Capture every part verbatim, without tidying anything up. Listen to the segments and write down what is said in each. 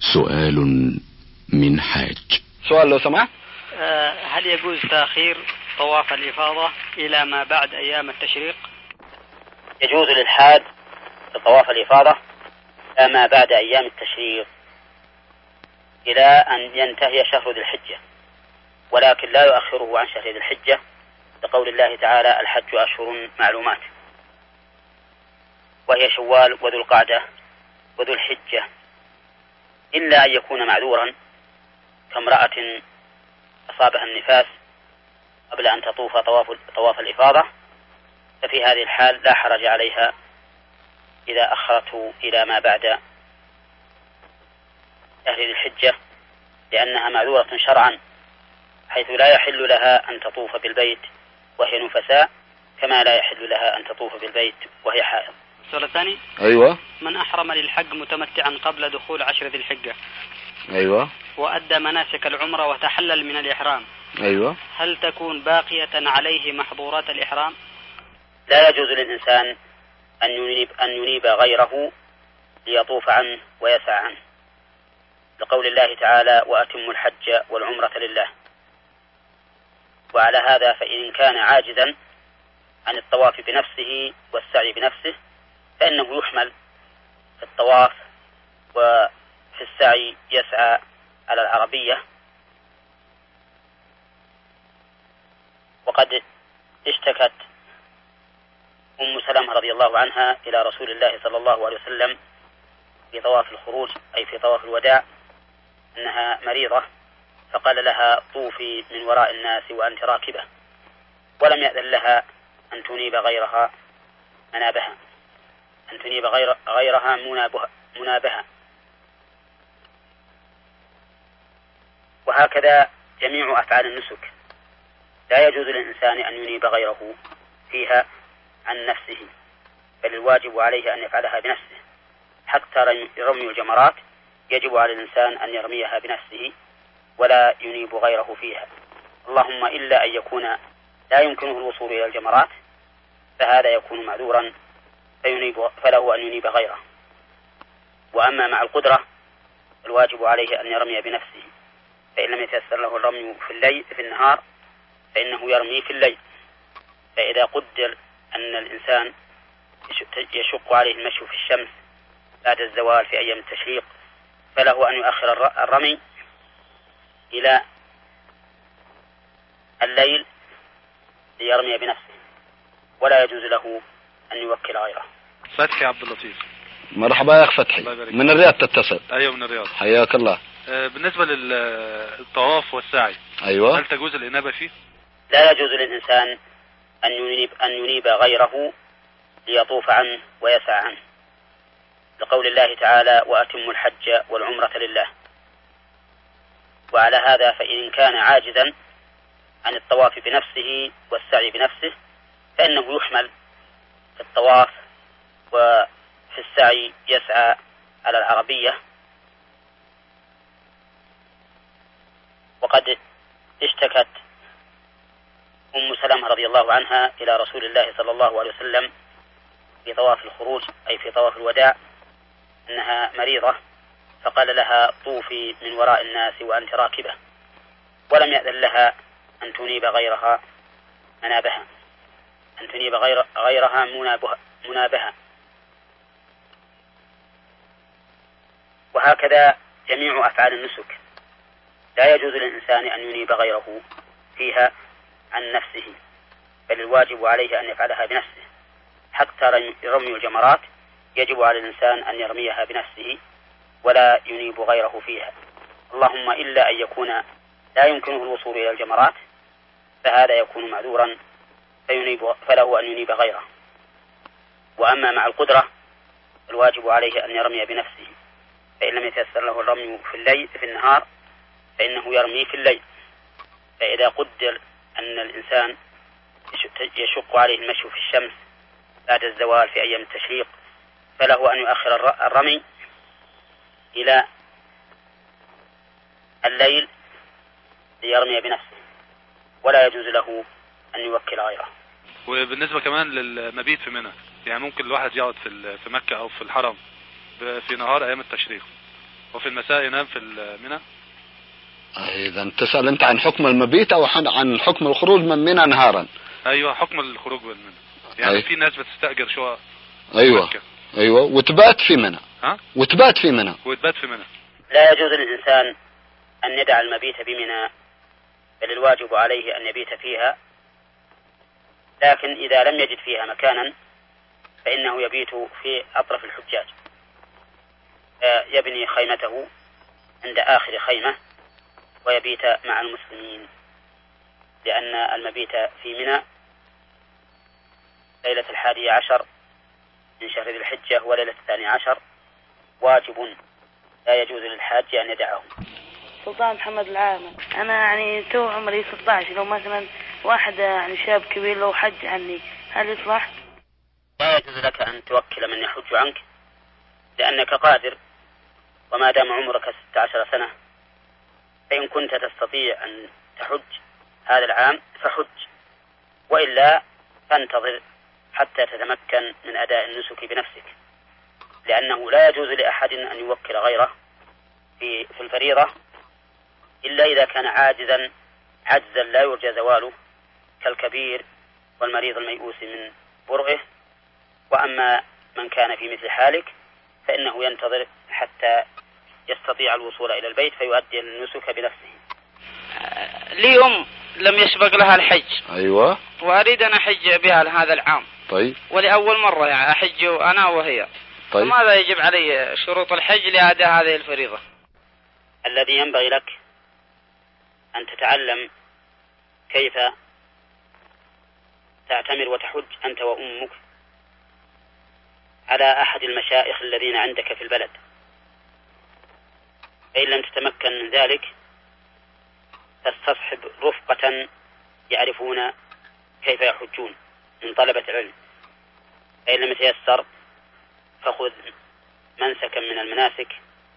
سؤال من حاج. سؤال لو سمحت. هل يجوز تأخير طواف الإفاضة إلى ما بعد أيام التشريق؟ يجوز للحاج طواف الإفاضة إلى ما بعد أيام التشريق إلى أن ينتهي شهر ذي الحجة، ولكن لا يؤخره عن شهر ذي الحجة لقول الله تعالى: الحج أشهر معلومات، وهي شوال وذو القعدة وذو الحجة، إلا أن يكون معذورا كامرأة أصابها النفاس قبل أن تطوف طواف, طواف الإفاضة، ففي هذه الحال لا حرج عليها إذا أخرته إلى ما بعد شهر ذي الحجة، لأنها معذورة شرعا، حيث لا يحل لها أن تطوف بالبيت وهي نفساء، كما لا يحل لها أن تطوف بالبيت وهي حائض. السؤال الثاني. أيوة. من أحرم للحج متمتعا قبل دخول عشر ذي الحجة، أيوة، وأدى مناسك العمرة وتحلل من الإحرام، أيوة، هل تكون باقية عليه محظورات الإحرام؟ لا يجوز للإنسان أن ينيب, أن ينيب غيره ليطوف عنه ويسعى عنه، لقول الله تعالى: وأتموا الحج والعمرة لله. وعلى هذا فإن كان عاجزا عن الطواف بنفسه والسعي بنفسه فإنه يحمل في الطواف وفي السعي يسعى على العربية. وقد اشتكت أم سلمة رضي الله عنها إلى رسول الله صلى الله عليه وسلم في طواف الخروج، أي في طواف الوداع، أنها مريضة، فقال لها: طوفي من وراء الناس وأنت راكبة، ولم يأذن لها أن تنيب غيرها منابها أن تنيب غير غيرها منابها. وهكذا جميع أفعال النسك لا يجوز للإنسان أن ينيب غيره فيها عن نفسه، بل الواجب عليه أن يفعلها بنفسه. حتى رمي الجمرات يجب على الإنسان أن يرميها بنفسه ولا ينيب غيره فيها، اللهم إلا أن يكون لا يمكنه الوصول إلى الجمرات، فهذا يكون معذورا فينيب فله أن ينيب غيره. وأما مع القدرة الواجب عليه أن يرمي بنفسه، فإن لم يتيسر له الرمي في الليل في النهار فإنه يرمي في الليل. فإذا قدر أن الإنسان يشق عليه المشي في الشمس بعد الزوال في أيام التشريق فله أن يؤخر الرمي إلى الليل ليرمي بنفسه، ولا يجوز له أن يوكل غيره. فتحي عبد اللطيف. مرحبا يا أخ فتحي، من الرياض تتصل. أيوة من الرياض، حياك الله. آه بالنسبة للطواف والسعي، أيوة، هل تجوز الإنابة فيه؟ لا يجوز للإنسان أن ينيب, أن ينيب غيره ليطوف عنه ويسعى عنه، لقول الله تعالى: وأتموا الحج والعمرة لله. وعلى هذا فإن كان عاجزا عن الطواف بنفسه والسعي بنفسه فإنه يحمل في الطواف وفي السعي يسعى على العربية. وقد اشتكت أم سلمة رضي الله عنها إلى رسول الله صلى الله عليه وسلم في طواف الخروج، أي في طواف الوداع، أنها مريضة، فقال لها: طوفي من وراء الناس وأنت راكبة، ولم يأذن لها أن تنيب غيرها منابها أن تنيب غير غيرها منابها. وهكذا جميع أفعال النسك لا يجوز للإنسان أن ينيب غيره فيها عن نفسه، بل الواجب عليه أن يفعلها بنفسه. حتى رمي الجمرات يجب على الإنسان أن يرميها بنفسه ولا ينيب غيره فيها، اللهم إلا أن يكون لا يمكنه الوصول إلى الجمرات، فهذا يكون معذورا فينيب فله أن ينيب غيره. وأما مع القدرة الواجب عليه أن يرمي بنفسه، فإن لم يتيسر له الرمي في الليل في النهار فإنه يرمي في الليل. فإذا قدر أن الإنسان يشق عليه المشي في الشمس بعد الزوال في أيام التشريق فله أن يؤخر الرمي إلى الليل ليرمي بنفسه، ولا يجوز له أن يوكل غيره. وبالنسبة كمان للمبيت في منى، يعني ممكن الواحد يقعد في في مكة أو في الحرم في نهار أيام التشريق، وفي المساء ينام في منى. إذا تسأل أنت عن حكم المبيت أو عن حكم الخروج من منى نهارا؟ أيوة حكم الخروج من منى، يعني أي. في ناس بتستأجر شقق. أيوة مكة. أيوة وتبات في منى. ها؟ وتبات في منى. وتبات في منى. لا يجوز للإنسان أن يدع المبيت بمنى، بل الواجب عليه أن يبيت فيها، لكن إذا لم يجد فيها مكانا فإنه يبيت في أطرف الحجاج، يبني خيمته عند آخر خيمة ويبيت مع المسلمين، لأن المبيت في منى ليلة الحادي عشر من شهر ذي الحجة وليلة الثاني عشر واجب لا يجوز للحاج أن يدعه. سلطان محمد العامر. أنا يعني تو عمري ستة عشر، لو مثلا واحد يعني شاب كبير لو حج عني هل يصلح؟ لا يجوز لك أن توكل من يحج عنك لأنك قادر، وما دام عمرك ستة عشر سنة فإن كنت تستطيع أن تحج هذا العام فحج، وإلا فانتظر حتى تتمكن من أداء النسك بنفسك، لأنه لا يجوز لأحد أن يوكل غيره في في الفريضة إلا إذا كان عاجزا عجزا لا يرجى زواله كالكبير والمريض الميؤوس من برئه. وأما من كان في مثل حالك فإنه ينتظر حتى يستطيع الوصول إلى البيت فيؤدي النسك بنفسه. لي أم لم يسبق لها الحج. أيوة. وأريد أن أحج بها لهذا العام. طيب. ولأول مرة يعني أحج أنا وهي. طيب. فماذا يجب علي شروط الحج لأداء هذه الفريضة؟ الذي ينبغي لك أن تتعلم كيف تعتمر وتحج أنت وأمك على أحد المشايخ الذين عندك في البلد، فإن لم تتمكن من ذلك تستصحب رفقة يعرفون كيف يحجون من طلبة العلم، فإن لم يتيسر فخذ منسكا من المناسك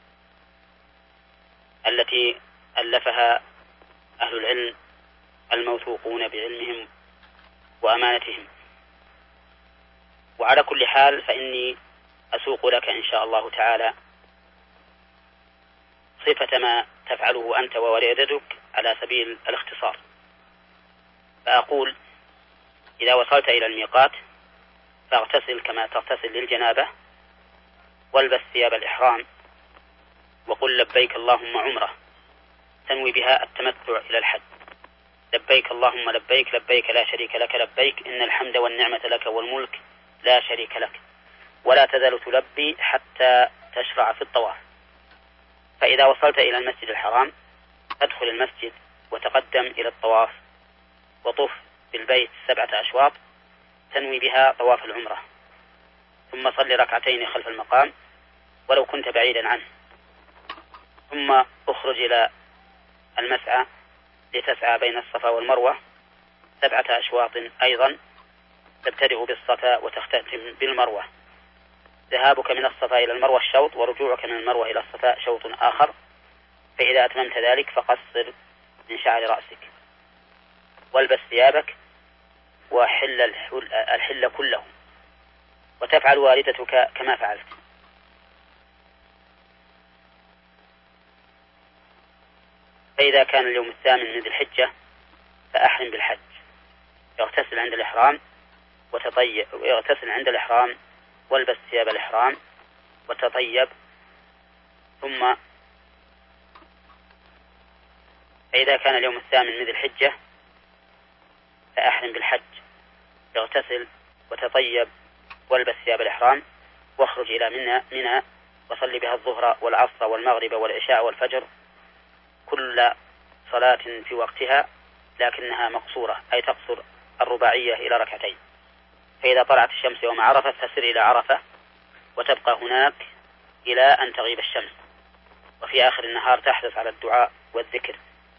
التي ألفها أهل العلم الموثوقون بعلمهم وأمانتهم. وعلى كل حال فإني أسوق لك إن شاء الله تعالى صفة ما تفعله أنت ووالدتك على سبيل الاختصار. فأقول إذا وصلت إلى الميقات فاغتسل كما تغتسل للجنابة، والبس ثياب الإحرام، وقل لبيك اللهم عمرة تنوي بها التمتع إلى الحج. لبيك اللهم لبيك لبيك لا شريك لك لبيك إن الحمد والنعمة لك والملك لا شريك لك، ولا تزال تلبي حتى تشرع في الطواف. فإذا وصلت إلى المسجد الحرام ادخل المسجد وتقدم إلى الطواف وطف بالبيت سبعة أشواط تنوي بها طواف العمرة، ثم صلي ركعتين خلف المقام ولو كنت بعيدا عنه، ثم اخرج إلى المسعى لتسعى بين الصفا والمروة سبعة أشواط أيضا، تبتدئ بالصفا وتختتم بالمروة. ذهابك من الصفا إلى المروة شوط، ورجوعك من المروة إلى الصفا شوط آخر. فإذا أتممت ذلك فقصر من شعر رأسك والبس ثيابك وحل الحل كله، وتفعل والدتك كما فعلت. فإذا كان اليوم الثامن من ذي الحجة فأحرم بالحج، يغتسل عند الإحرام وتطيب، يغتسل عند الإحرام والبس ثياب الإحرام وتطيب، ثم فإذا كان اليوم الثامن من ذي الحجة فأحرم بالحج، يغتسل وتطيب والبس ثياب الإحرام واخرج إلى منى منى وصلي بها الظهر والعصر والمغرب والعشاء والفجر كل صلاة في وقتها، لكنها مقصورة أي تقصر الرباعية إلى ركعتين. فإذا طلعت الشمس يوم عرفة فسر إلى عرفة وتبقى هناك إلى أن تغيب الشمس، وفي آخر النهار تحرص على الدعاء والذكر.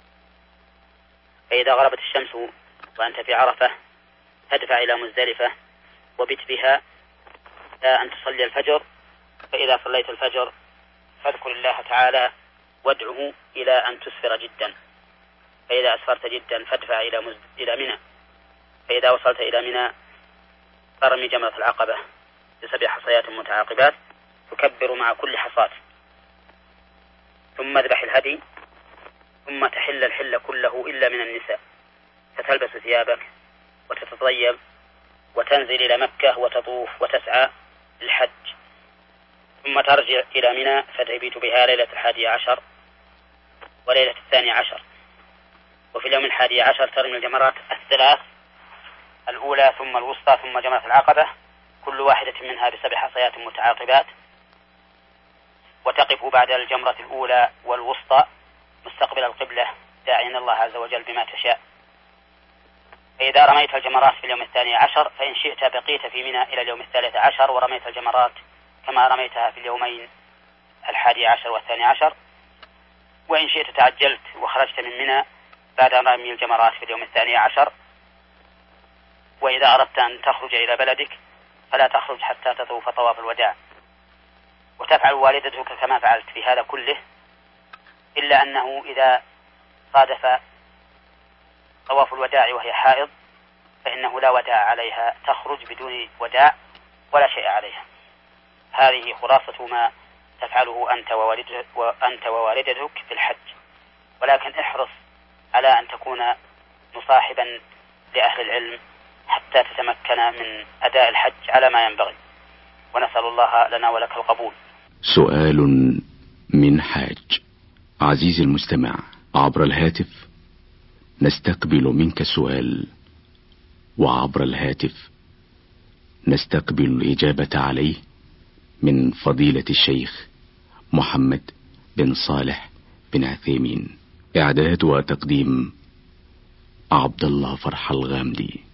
فإذا غربت الشمس وأنت في عرفة تدفع إلى مزدلفة وبت بها أن تصلي الفجر. فإذا صليت الفجر فاذكر الله تعالى وادعه إلى أن تسفر جدا. فإذا أسفرت جدا فادفع إلى مزد... إلى منى. فإذا وصلت إلى منى فرمي جمرة العقبة بسبع حصيات متعاقبات تكبر مع كل حصاة. ثم اذبح الهدي، ثم تحل الحل كله إلا من النساء، فتلبس ثيابك وتتطيب وتنزل إلى مكة وتطوف وتسعى للحج، ثم ترجع إلى منى فتبيت بها ليلة الحادي عشر وليلة الثاني عشر. وفي اليوم الحادي عشر ترمي الجمرات الثلاث، الأولى ثم الوسطى ثم جمرة العقبة، كل واحدة منها بسبع حصيات متعاقبات، وتقف بعد الجمرة الأولى والوسطى مستقبل القبلة داعيا الله عز وجل بما تشاء. فإذا رميت الجمرات في اليوم الثاني عشر فإن شئت بقيت في منى إلى اليوم الثالث عشر ورميت الجمرات كما رميتها في اليومين الحادي عشر والثاني عشر، وإن شئت تعجلت وخرجت من منى بعد رمي الجمرات في اليوم الثاني عشر. وإذا أردت أن تخرج إلى بلدك فلا تخرج حتى تطوف طواف الوداع، وتفعل والدتك كما فعلت في هذا كله، إلا أنه إذا صادف طواف الوداع وهي حائض فإنه لا وداع عليها، تخرج بدون وداع ولا شيء عليها. هذه خلاصة ما تفعله أنت ووالدتك, وأنت ووالدتك في الحج، ولكن احرص على أن تكون مصاحبا لأهل العلم حتى تتمكن من أداء الحج على ما ينبغي، ونسأل الله لنا ولك القبول. سؤال من حاج. عزيزي المستمع، عبر الهاتف نستقبل منك السؤال، وعبر الهاتف نستقبل الإجابة عليه من فضيلة الشيخ محمد بن صالح بن عثيمين. إعداد وتقديم عبد الله فرح الغامدي.